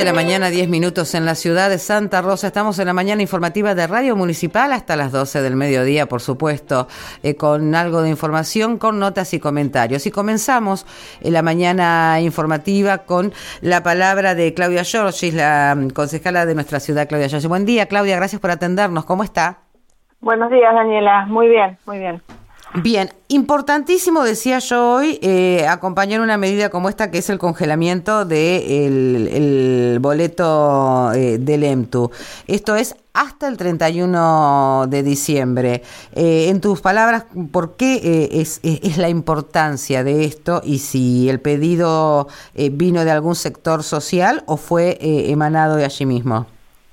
de la mañana, 10 minutos en la ciudad de Santa Rosa. Estamos en la mañana informativa de Radio Municipal hasta las 12 del mediodía, por supuesto, con algo de información, con notas y comentarios. Y comenzamos la mañana informativa con la palabra de Claudia Giorgis, la concejala de nuestra ciudad, Claudia Giorgis. Buen día, Claudia, gracias por atendernos. ¿Cómo está? Buenos días, Daniela. Muy bien, muy bien. Bien, importantísimo, decía yo hoy, acompañar una medida como esta, que es el congelamiento el boleto del EMTU. Esto es hasta el 31 de diciembre. En tus palabras, ¿por qué es la importancia de esto y si el pedido vino de algún sector social o fue emanado de allí mismo?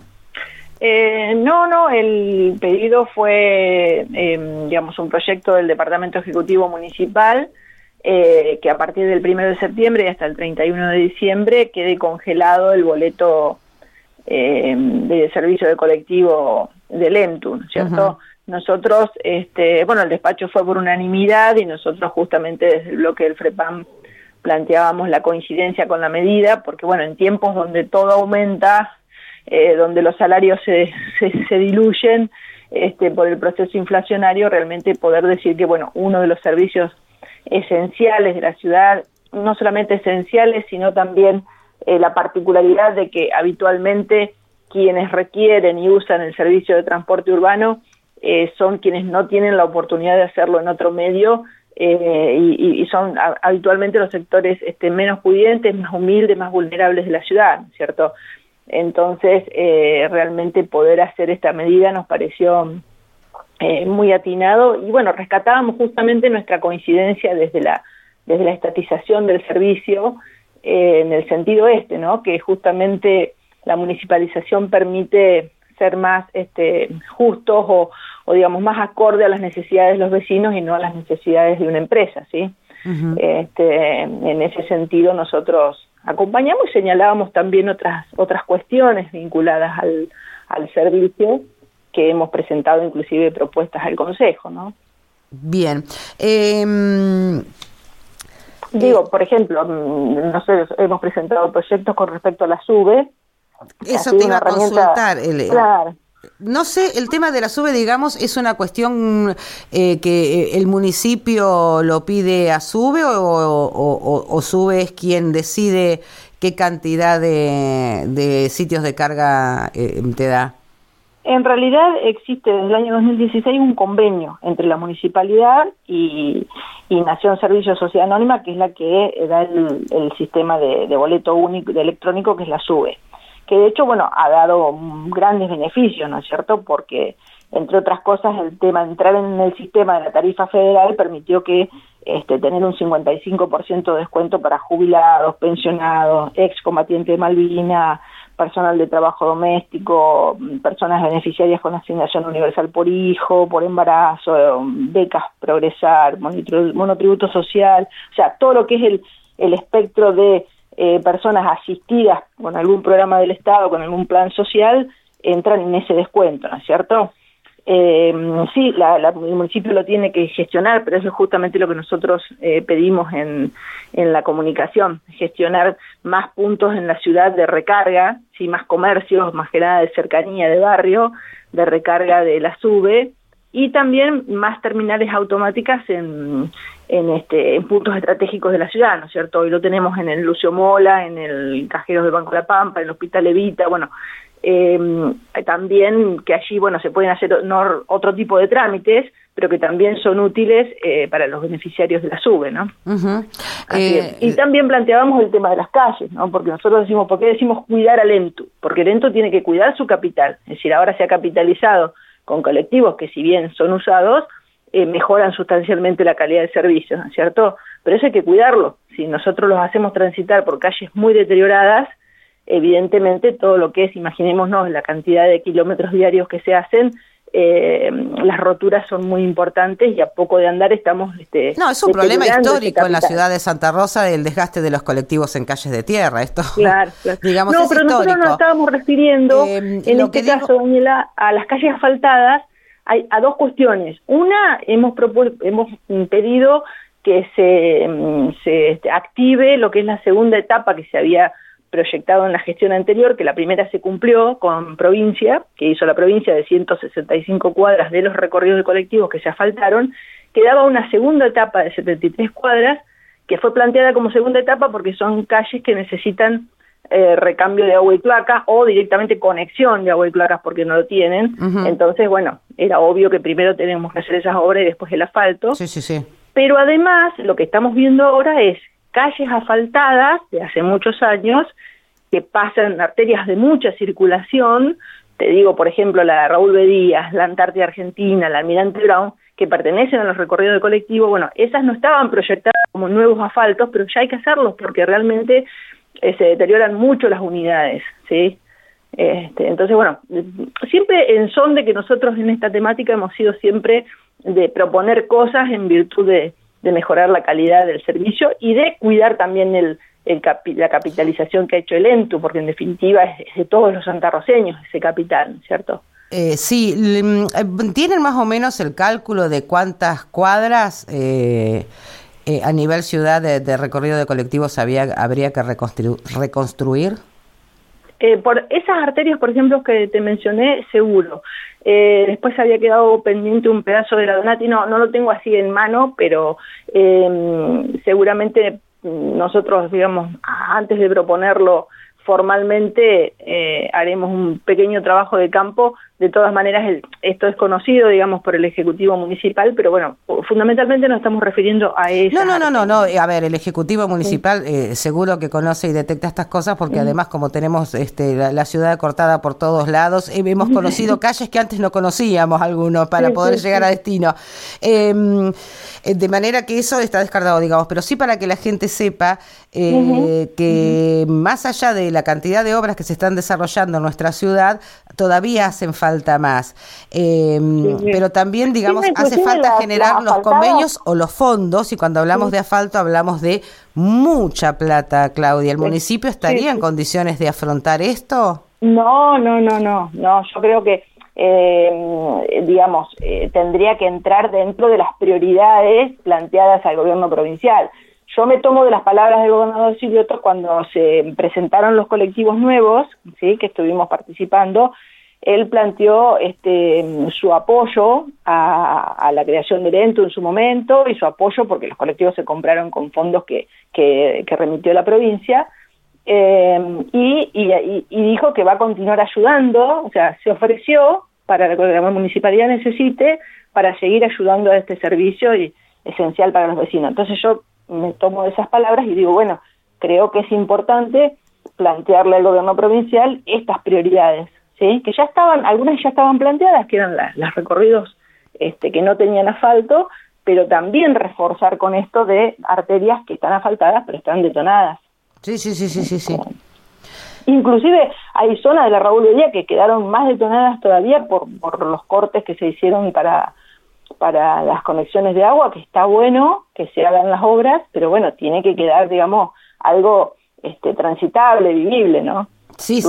No, el pedido fue, digamos, un proyecto del Departamento Ejecutivo Municipal que a partir del 1 de septiembre y hasta el 31 de diciembre quede congelado el boleto de servicio de colectivo del EMTU, ¿cierto? Uh-huh. Nosotros, el despacho fue por unanimidad y nosotros justamente desde el bloque del FREPAM planteábamos la coincidencia con la medida, porque bueno, en tiempos donde todo aumenta, donde los salarios se diluyen por el proceso inflacionario, realmente poder decir que bueno, uno de los servicios esenciales de la ciudad, no solamente esenciales, sino también la particularidad de que habitualmente quienes requieren y usan el servicio de transporte urbano son quienes no tienen la oportunidad de hacerlo en otro medio, y son habitualmente los sectores menos pudientes, más humildes, más vulnerables de la ciudad, ¿cierto? Entonces, realmente poder hacer esta medida nos pareció muy atinado y bueno, rescatábamos justamente nuestra coincidencia desde la estatización del servicio, en el sentido ¿no? Que justamente la municipalización permite ser más justos o digamos más acorde a las necesidades de los vecinos y no a las necesidades de una empresa, ¿sí? Uh-huh. En ese sentido nosotros acompañamos y señalábamos también otras cuestiones vinculadas al servicio que hemos presentado, inclusive propuestas al Consejo, ¿no? Bien. Por ejemplo, nosotros hemos presentado proyectos con respecto a la SUBE. Eso te iba a consultar. Claro. No sé, el tema de la SUBE, digamos, ¿es una cuestión que el municipio lo pide a SUBE o SUBE es quien decide qué cantidad de sitios de carga te da? En realidad existe desde el año 2016 un convenio entre la municipalidad y Nación Servicio Sociedad Anónima, que es la que da el sistema de boleto único de electrónico, que es la SUBE, que de hecho, bueno, ha dado grandes beneficios, ¿no es cierto? Porque, entre otras cosas, el tema de entrar en el sistema de la tarifa federal permitió que tener un 55% de descuento para jubilados, pensionados, excombatientes de Malvinas, personal de trabajo doméstico, personas beneficiarias con asignación universal por hijo, por embarazo, becas Progresar, monotributo social, o sea, todo lo que es el espectro de personas asistidas con algún programa del Estado, con algún plan social, entran en ese descuento, ¿no es cierto? Sí, el municipio lo tiene que gestionar, pero eso es justamente lo que nosotros pedimos en la comunicación, gestionar más puntos en la ciudad de recarga, sí, más comercios, más que nada de cercanía, de barrio, de recarga de la SUBE, y también más terminales automáticas en puntos estratégicos de la ciudad, ¿no es cierto? Hoy lo tenemos en el Lucio Mola, en el Cajeros del Banco de la Pampa, en el Hospital Evita, bueno, también que allí, bueno, se pueden hacer otro tipo de trámites, pero que también son útiles para los beneficiarios de la SUBE, ¿no? Uh-huh. Y también planteábamos el tema de las calles, ¿no? Porque nosotros decimos, ¿por qué decimos cuidar al EMTU? Porque el EMTU tiene que cuidar su capital, es decir, ahora se ha capitalizado con colectivos que si bien son usados, mejoran sustancialmente la calidad del servicio, ¿no es cierto? Pero eso hay que cuidarlo. Si nosotros los hacemos transitar por calles muy deterioradas, evidentemente todo lo que es, imaginémonos la cantidad de kilómetros diarios que se hacen, las roturas son muy importantes y a poco de andar estamos no, es un problema histórico en la ciudad de Santa Rosa el desgaste de los colectivos en calles de tierra, esto claro. Digamos, no, es pero histórico. Nosotros nos estábamos refiriendo en este caso, Daniela, a las calles asfaltadas, a dos cuestiones. Una, hemos pedido que se active lo que es la segunda etapa que se había proyectado en la gestión anterior, que la primera se cumplió con provincia, que hizo la provincia de 165 cuadras de los recorridos de colectivos que se asfaltaron, quedaba una segunda etapa de 73 cuadras, que fue planteada como segunda etapa porque son calles que necesitan recambio de agua y cloacas o directamente conexión de agua y cloacas porque no lo tienen. Entonces, bueno, era obvio que primero tenemos que hacer esas obras y después el asfalto. Sí. Pero además, lo que estamos viendo ahora es calles asfaltadas de hace muchos años que pasan arterias de mucha circulación, te digo, por ejemplo, la de Raúl Bedías, la Antártida Argentina, la Almirante Brown, que pertenecen a los recorridos de colectivo. Bueno, esas no estaban proyectadas como nuevos asfaltos, pero ya hay que hacerlos porque realmente se deterioran mucho las unidades, ¿sí? Entonces, bueno, siempre en son de que nosotros en esta temática hemos sido siempre de proponer cosas en virtud de mejorar la calidad del servicio y de cuidar también la capitalización que ha hecho el ENTU, porque en definitiva es de todos los santarroceños ese capital, ¿cierto? Sí, ¿tienen más o menos el cálculo de cuántas cuadras a nivel ciudad de recorrido de colectivos habría que reconstruir? Por esas arterias, por ejemplo, que te mencioné, seguro. Después había quedado pendiente un pedazo de la Donati, no lo tengo así en mano, pero seguramente nosotros, digamos, antes de proponerlo formalmente, haremos un pequeño trabajo de campo. De todas maneras, esto es conocido, digamos, por el Ejecutivo Municipal, pero bueno, fundamentalmente nos estamos refiriendo a eso. No. A ver, el Ejecutivo Municipal seguro que conoce y detecta estas cosas, porque además, como tenemos la ciudad cortada por todos lados, hemos conocido calles que antes no conocíamos algunos para poder llegar a destino. De manera que eso está descartado, digamos, pero sí para que la gente sepa que más allá de la cantidad de obras que se están desarrollando en nuestra ciudad, todavía hacen falta más. Pero también, digamos, hace falta generar los convenios o los fondos, y cuando hablamos de asfalto hablamos de mucha plata, Claudia. ¿El municipio estaría en condiciones de afrontar esto? No, yo creo que tendría que entrar dentro de las prioridades planteadas al gobierno provincial. Yo me tomo de las palabras del gobernador Silioto cuando se presentaron los colectivos nuevos, sí, que estuvimos participando. Él planteó su apoyo a la creación del ENTU en su momento y su apoyo porque los colectivos se compraron con fondos que remitió la provincia. Y dijo que va a continuar ayudando, o sea, se ofreció para lo que la municipalidad necesite para seguir ayudando a este servicio y esencial para los vecinos. Entonces yo me tomo de esas palabras y digo, bueno, creo que es importante plantearle al gobierno provincial estas prioridades, ¿sí? Que ya estaban, algunas ya estaban planteadas, que eran los recorridos que no tenían asfalto, pero también reforzar con esto de arterias que están asfaltadas pero están detonadas. Sí. Inclusive hay zonas de la Raúl Bedía que quedaron más detonadas todavía por los cortes que se hicieron para las conexiones de agua, que está bueno que se hagan las obras, pero bueno, tiene que quedar, digamos, algo transitable, vivible, ¿no? Sí.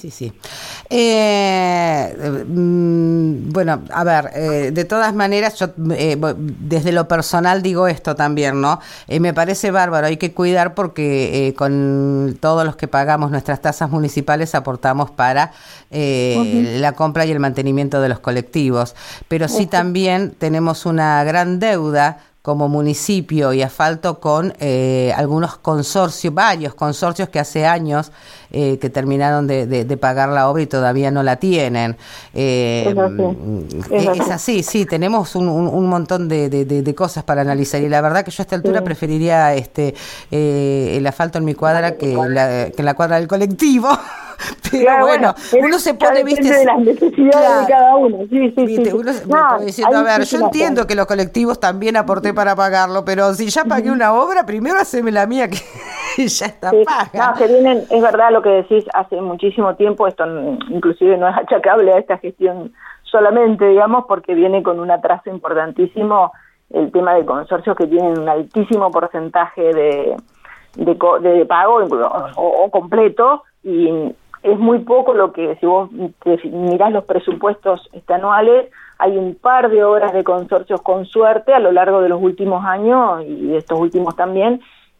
Bueno, a ver, de todas maneras, yo desde lo personal digo esto también, ¿no? Me parece bárbaro, hay que cuidar porque con todos los que pagamos nuestras tasas municipales aportamos para la compra y el mantenimiento de los colectivos, pero sí también tenemos una gran deuda como municipio y asfalto con algunos consorcios, varios consorcios que hace años que terminaron de pagar la obra y todavía no la tienen. Es así, sí, tenemos un montón de cosas para analizar y la verdad que yo a esta altura preferiría el asfalto en mi cuadra que la cuadra del colectivo. Pero claro, bueno, uno se pone, viste, de las necesidades de cada uno. Sí. Uno diciendo, a ver, yo entiendo que los colectivos también aporté para pagarlo, pero si ya pagué una obra, primero haceme la mía que ya está paga. No, se vienen, es verdad lo que decís, hace muchísimo tiempo, esto inclusive no es achacable a esta gestión solamente, digamos, porque viene con un atraso importantísimo el tema de consorcios que tienen un altísimo porcentaje de pago o completo, y es muy poco lo que, si vos mirás los presupuestos anuales, hay un par de obras de consorcios con suerte a lo largo de los últimos años y de estos últimos también,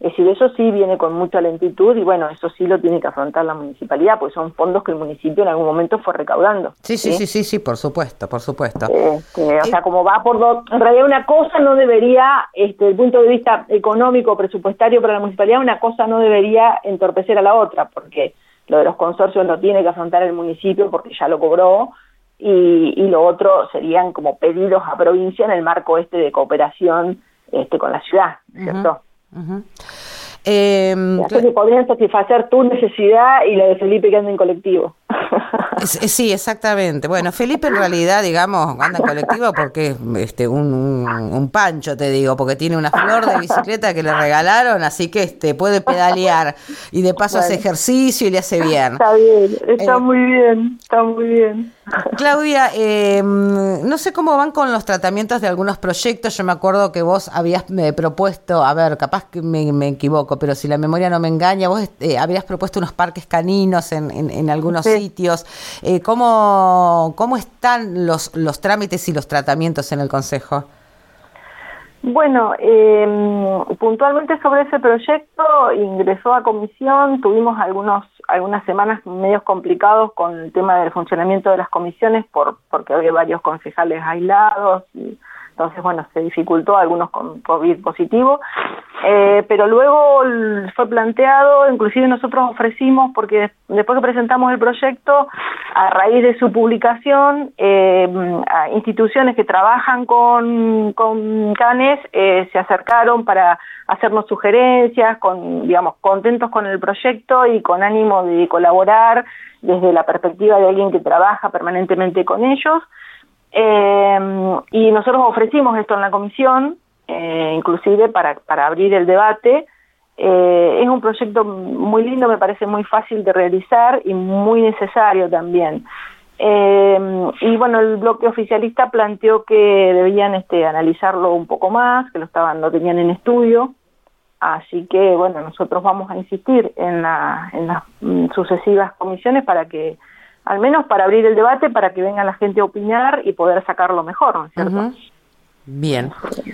Es decir, eso sí viene con mucha lentitud y bueno, eso sí lo tiene que afrontar la municipalidad, porque son fondos que el municipio en algún momento fue recaudando. Sí, por supuesto. O sea, como va en realidad una cosa no debería, desde el punto de vista económico, presupuestario para la municipalidad, una cosa no debería entorpecer a la otra, porque lo de los consorcios lo tiene que afrontar el municipio porque ya lo cobró, y lo otro serían como pedidos a provincia en el marco de cooperación con la ciudad, ¿cierto? Uh-huh. Que podrían satisfacer tu necesidad y la de Felipe que anda en colectivo. Sí, exactamente. Bueno, Felipe en realidad, digamos, anda en colectivo porque un pancho, te digo, porque tiene una flor de bicicleta que le regalaron, así que puede pedalear y de paso hace ejercicio y le hace bien. Está bien, está muy bien. Claudia, no sé cómo van con los tratamientos de algunos proyectos. Yo me acuerdo que vos habías propuesto, a ver, capaz que me equivoco, pero si la memoria no me engaña, vos habías propuesto unos parques caninos en algunos sitios. ¿Cómo están los trámites y los tratamientos en el Consejo? Bueno, puntualmente sobre ese proyecto ingresó a comisión, tuvimos algunas semanas medios complicados con el tema del funcionamiento de las comisiones porque había varios concejales aislados y entonces bueno, se dificultó, algunos con COVID positivo, pero luego fue planteado, inclusive nosotros ofrecimos, porque después que presentamos el proyecto, a raíz de su publicación, a instituciones que trabajan con canes se acercaron para hacernos sugerencias, contentos con el proyecto y con ánimo de colaborar desde la perspectiva de alguien que trabaja permanentemente con ellos. Y nosotros ofrecimos esto en la comisión, inclusive para abrir el debate. Es un proyecto muy lindo, me parece muy fácil de realizar y muy necesario también. Y bueno, el bloque oficialista planteó que debían analizarlo un poco más, que lo tenían en estudio. Así que bueno, nosotros vamos a insistir en las sucesivas comisiones para que, al menos para abrir el debate, para que venga la gente a opinar y poder sacarlo mejor, ¿no es cierto? Uh-huh. Bien.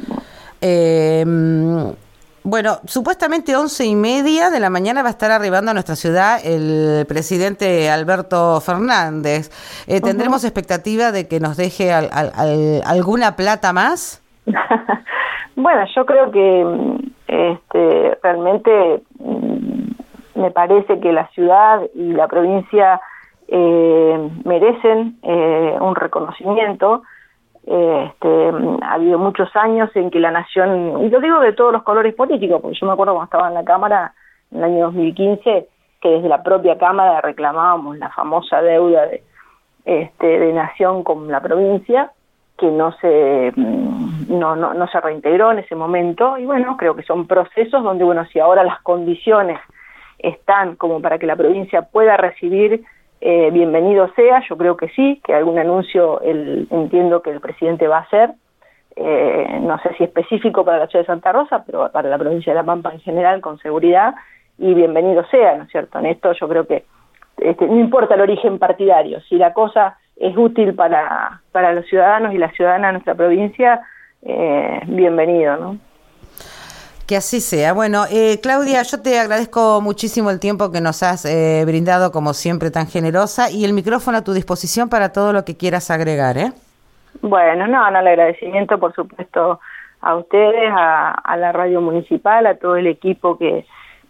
Bueno, supuestamente 11:30 de la mañana va a estar arribando a nuestra ciudad el presidente Alberto Fernández. ¿Tendremos expectativa de que nos deje alguna plata más? Bueno, yo creo que realmente me parece que la ciudad y la provincia merecen un reconocimiento. Ha habido muchos años en que la nación, y lo digo de todos los colores políticos, porque yo me acuerdo cuando estaba en la Cámara en el año 2015, que desde la propia Cámara reclamábamos la famosa deuda de nación con la provincia, que no se reintegró en ese momento, y bueno, creo que son procesos donde, bueno, si ahora las condiciones están como para que la provincia pueda recibir, bienvenido sea. Yo creo que sí, que algún anuncio entiendo que el presidente va a hacer, no sé si específico para la ciudad de Santa Rosa, pero para la provincia de La Pampa en general, con seguridad, y bienvenido sea, ¿no es cierto? En esto yo creo que no importa el origen partidario, si la cosa es útil para los ciudadanos y las ciudadanas de nuestra provincia, bienvenido, ¿no? Que así sea. Bueno, Claudia, yo te agradezco muchísimo el tiempo que nos has brindado, como siempre, tan generosa, y el micrófono a tu disposición para todo lo que quieras agregar, ¿eh? Bueno, el agradecimiento, por supuesto, a ustedes, a la radio municipal, a todo el equipo que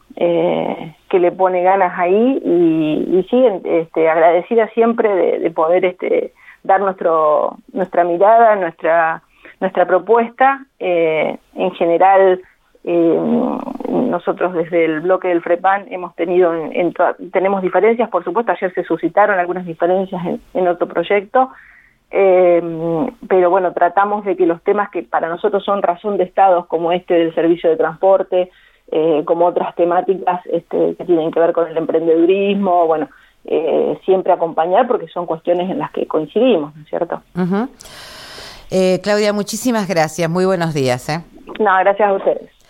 le pone ganas ahí, y sí, agradecida siempre de poder dar nuestra mirada, nuestra propuesta. En general, nosotros desde el bloque del FREPAN tenemos diferencias, por supuesto. Ayer se suscitaron algunas diferencias en otro proyecto, pero bueno, tratamos de que los temas que para nosotros son razón de Estado, como del servicio de transporte, como otras temáticas que tienen que ver con el emprendedurismo, bueno, siempre acompañar, porque son cuestiones en las que coincidimos, ¿no es cierto? Uh-huh. Claudia, muchísimas gracias, muy buenos días. No, gracias a ustedes.